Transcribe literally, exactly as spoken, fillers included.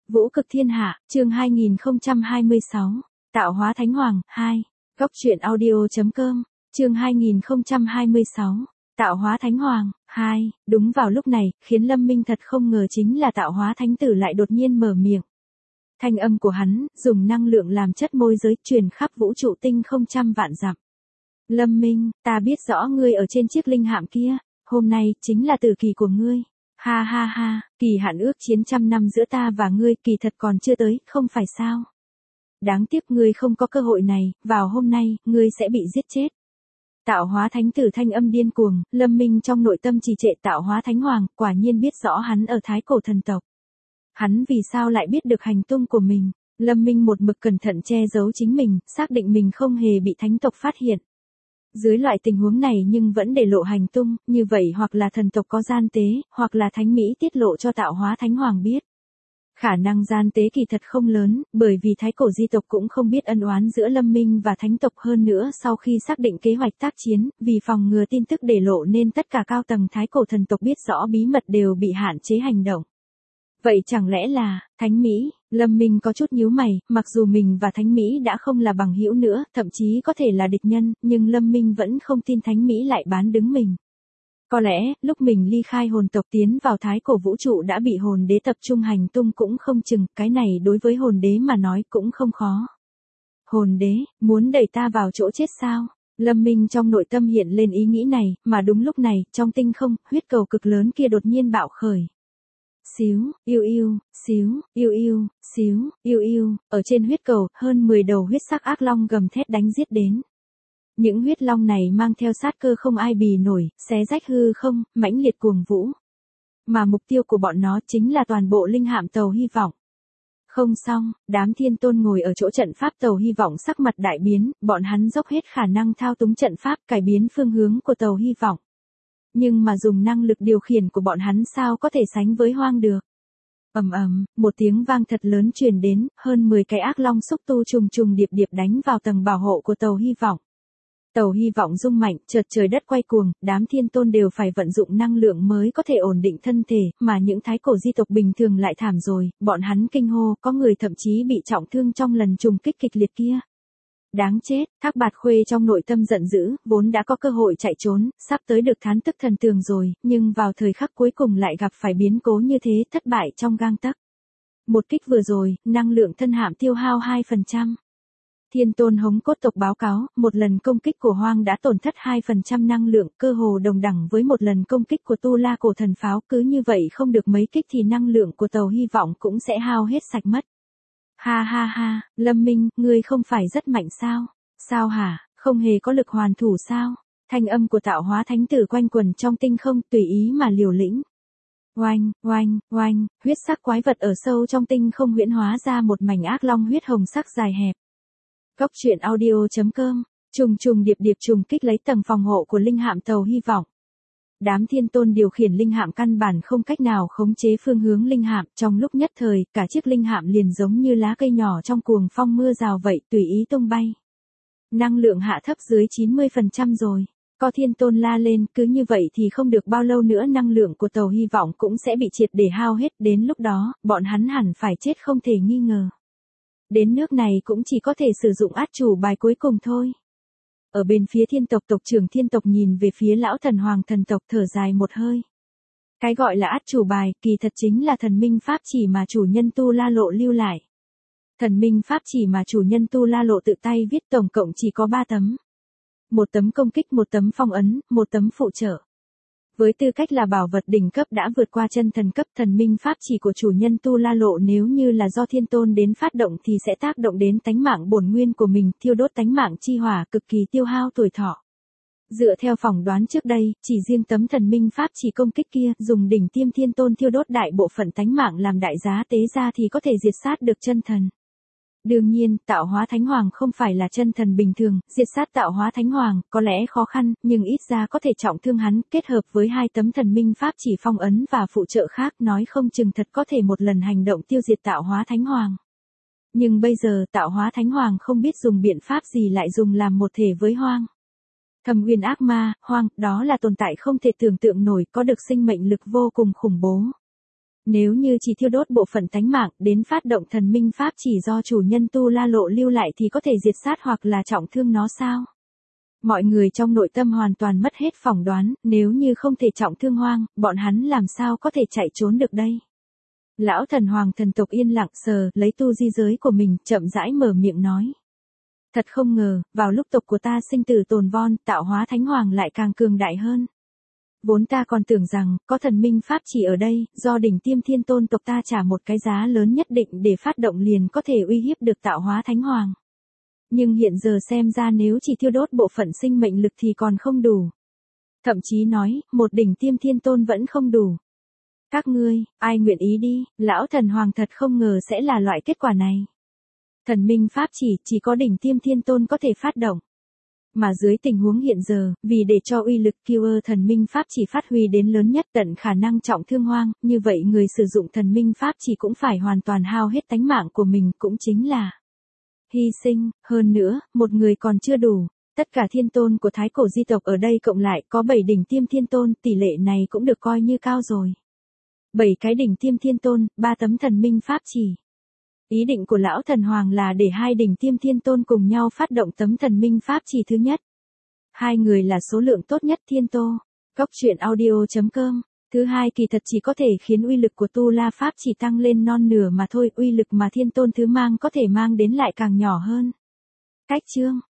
Vũ cực thiên hạ, chương hai nghìn không trăm hai mươi sáu, tạo hóa thánh hoàng, hai, góc truyện audio.com, chương hai nghìn không trăm hai mươi sáu, tạo hóa thánh hoàng, hai, đúng vào lúc này, khiến Lâm Minh thật không ngờ chính là tạo hóa thánh tử lại đột nhiên mở miệng. Thanh âm của hắn, dùng năng lượng làm chất môi giới truyền khắp vũ trụ tinh không trăm vạn dặm. Lâm Minh, ta biết rõ ngươi ở trên chiếc linh hạm kia, hôm nay, chính là tử kỳ của ngươi. Ha ha ha, kỳ hạn ước chiến trăm năm giữa ta và ngươi kỳ thật còn chưa tới, không phải sao? Đáng tiếc ngươi không có cơ hội này, vào hôm nay, ngươi sẽ bị giết chết. Tạo hóa thánh tử thanh âm điên cuồng, Lâm Minh trong nội tâm trì trệ tạo hóa thánh hoàng, quả nhiên biết rõ hắn ở thái cổ thần tộc. Hắn vì sao lại biết được hành tung của mình? Lâm Minh một mực cẩn thận che giấu chính mình, xác định mình không hề bị thánh tộc phát hiện. Dưới loại tình huống này nhưng vẫn để lộ hành tung, như vậy hoặc là thần tộc có gian tế, hoặc là thánh Mỹ tiết lộ cho tạo hóa thánh hoàng biết. Khả năng gian tế kỳ thật không lớn, bởi vì thái cổ di tộc cũng không biết ân oán giữa Lâm Minh và thánh tộc hơn nữa sau khi xác định kế hoạch tác chiến, vì phòng ngừa tin tức để lộ nên tất cả cao tầng thái cổ thần tộc biết rõ bí mật đều bị hạn chế hành động. Vậy chẳng lẽ là, thánh Mỹ, Lâm Minh có chút nhíu mày, mặc dù mình và thánh Mỹ đã không là bằng hữu nữa, thậm chí có thể là địch nhân, nhưng Lâm Minh vẫn không tin thánh Mỹ lại bán đứng mình. Có lẽ, lúc mình ly khai hồn tộc tiến vào thái cổ vũ trụ đã bị hồn đế tập trung hành tung cũng không chừng, cái này đối với hồn đế mà nói cũng không khó. Hồn đế, muốn đẩy ta vào chỗ chết sao? Lâm Minh trong nội tâm hiện lên ý nghĩ này, mà đúng lúc này, trong tinh không, huyết cầu cực lớn kia đột nhiên bạo khởi. Xíu, yêu yêu, xíu, yêu yêu, xíu, yêu yêu, ở trên huyết cầu, hơn mười đầu huyết sắc ác long gầm thét đánh giết đến. Những huyết long này mang theo sát cơ không ai bì nổi, xé rách hư không, mãnh liệt cuồng vũ. Mà mục tiêu của bọn nó chính là toàn bộ linh hạm tàu hy vọng. Không xong, đám thiên tôn ngồi ở chỗ trận pháp tàu hy vọng sắc mặt đại biến, bọn hắn dốc hết khả năng thao túng trận pháp cải biến phương hướng của tàu hy vọng. Nhưng mà dùng năng lực điều khiển của bọn hắn sao có thể sánh với hoang được. Ầm ầm, một tiếng vang thật lớn truyền đến, hơn mười cái ác long xúc tu trùng trùng điệp điệp đánh vào tầng bảo hộ của tàu hy vọng. Tàu hy vọng rung mạnh, chợt trời đất quay cuồng, đám thiên tôn đều phải vận dụng năng lượng mới có thể ổn định thân thể, mà những thái cổ di tộc bình thường lại thảm rồi, bọn hắn kinh hô, có người thậm chí bị trọng thương trong lần trùng kích kịch liệt kia. Đáng chết, Thác Bạt Khuê trong nội tâm giận dữ, vốn đã có cơ hội chạy trốn, sắp tới được thán tức thần tường rồi, nhưng vào thời khắc cuối cùng lại gặp phải biến cố như thế, thất bại trong gang tấc. Một kích vừa rồi, năng lượng thân hạm tiêu hao hai phần trăm. Thiên tôn hống cốt tộc báo cáo, một lần công kích của hoang đã tổn thất hai phần trăm năng lượng, cơ hồ đồng đẳng với một lần công kích của tu la cổ thần pháo, cứ như vậy không được mấy kích thì năng lượng của tàu hy vọng cũng sẽ hao hết sạch mất. Ha ha ha, Lâm Minh, ngươi không phải rất mạnh sao? Sao hả, không hề có lực hoàn thủ sao? Thanh âm của tạo hóa thánh tử quanh quần trong tinh không tùy ý mà liều lĩnh. Oanh, oanh, oanh, huyết sắc quái vật ở sâu trong tinh không huyễn hóa ra một mảnh ác long huyết hồng sắc dài hẹp. Góc truyện audio.com, trùng trùng điệp điệp trùng kích lấy tầng phòng hộ của linh hạm tàu hy vọng. Đám thiên tôn điều khiển linh hạm căn bản không cách nào khống chế phương hướng linh hạm, trong lúc nhất thời, cả chiếc linh hạm liền giống như lá cây nhỏ trong cuồng phong mưa rào vậy, tùy ý tung bay. Năng lượng hạ thấp dưới chín mươi phần trăm rồi. Có thiên tôn la lên, cứ như vậy thì không được bao lâu nữa năng lượng của tàu hy vọng cũng sẽ bị triệt để hao hết, đến lúc đó, bọn hắn hẳn phải chết không thể nghi ngờ. Đến nước này cũng chỉ có thể sử dụng át chủ bài cuối cùng thôi. Ở bên phía thiên tộc tộc trưởng thiên tộc nhìn về phía lão thần hoàng thần tộc thở dài một hơi. Cái gọi là át chủ bài, kỳ thật chính là thần minh pháp chỉ mà chủ nhân Tu La Lộ lưu lại. Thần minh pháp chỉ mà chủ nhân Tu La Lộ tự tay viết tổng cộng chỉ có ba tấm. Một tấm công kích, một tấm phong ấn, một tấm phụ trợ. Với tư cách là bảo vật đỉnh cấp đã vượt qua chân thần cấp, thần minh pháp chỉ của chủ nhân Tu La Lộ nếu như là do thiên tôn đến phát động thì sẽ tác động đến tánh mạng bổn nguyên của mình, thiêu đốt tánh mạng chi hỏa, cực kỳ tiêu hao tuổi thọ. Dựa theo phỏng đoán trước đây, chỉ riêng tấm thần minh pháp chỉ công kích kia, dùng đỉnh tiêm thiên tôn thiêu đốt đại bộ phận tánh mạng làm đại giá tế ra thì có thể diệt sát được chân thần. Đương nhiên, tạo hóa thánh hoàng không phải là chân thần bình thường, diệt sát tạo hóa thánh hoàng, có lẽ khó khăn, nhưng ít ra có thể trọng thương hắn, kết hợp với hai tấm thần minh pháp chỉ phong ấn và phụ trợ khác, nói không chừng thật có thể một lần hành động tiêu diệt tạo hóa thánh hoàng. Nhưng bây giờ, tạo hóa thánh hoàng không biết dùng biện pháp gì lại dùng làm một thể với hoang. Thâm Uyên ác ma, hoang, đó là tồn tại không thể tưởng tượng nổi, có được sinh mệnh lực vô cùng khủng bố. Nếu như chỉ thiêu đốt bộ phận tánh mạng đến phát động thần minh pháp chỉ do chủ nhân Tu La Lộ lưu lại thì có thể diệt sát hoặc là trọng thương nó sao? Mọi người trong nội tâm hoàn toàn mất hết phỏng đoán, nếu như không thể trọng thương Hoang, bọn hắn làm sao có thể chạy trốn được đây? Lão thần hoàng thần tộc yên lặng sờ, lấy tu di giới của mình, chậm rãi mở miệng nói. Thật không ngờ, vào lúc tộc của ta sinh tử tồn vong, tạo hóa thánh hoàng lại càng cường đại hơn. Vốn ta còn tưởng rằng, có thần minh pháp chỉ ở đây, do đỉnh tiêm thiên tôn tộc ta trả một cái giá lớn nhất định để phát động liền có thể uy hiếp được tạo hóa thánh hoàng. Nhưng hiện giờ xem ra nếu chỉ thiêu đốt bộ phận sinh mệnh lực thì còn không đủ. Thậm chí nói, một đỉnh tiêm thiên tôn vẫn không đủ. Các ngươi, ai nguyện ý đi, lão thần hoàng thật không ngờ sẽ là loại kết quả này. Thần minh pháp chỉ, chỉ có đỉnh tiêm thiên tôn có thể phát động. Mà dưới tình huống hiện giờ, vì để cho uy lực Killer thần minh pháp chỉ phát huy đến lớn nhất tận khả năng trọng thương Hoang, như vậy người sử dụng thần minh pháp chỉ cũng phải hoàn toàn hao hết tánh mạng của mình, cũng chính là hy sinh. Hơn nữa, một người còn chưa đủ. Tất cả thiên tôn của thái cổ di tộc ở đây cộng lại có bảy đỉnh tiêm thiên tôn, tỷ lệ này cũng được coi như cao rồi. bảy cái đỉnh tiêm thiên tôn, ba tấm thần minh pháp chỉ. Ý định của lão thần hoàng là để hai đỉnh tiêm thiên tôn cùng nhau phát động tấm thần minh pháp chỉ thứ nhất. Hai người là số lượng tốt nhất thiên tô. Cốc truyện audio chấm com. Thứ hai kỳ thật chỉ có thể khiến uy lực của tu la pháp chỉ tăng lên non nửa mà thôi, uy lực mà thiên tôn thứ mang có thể mang đến lại càng nhỏ hơn. Cách chương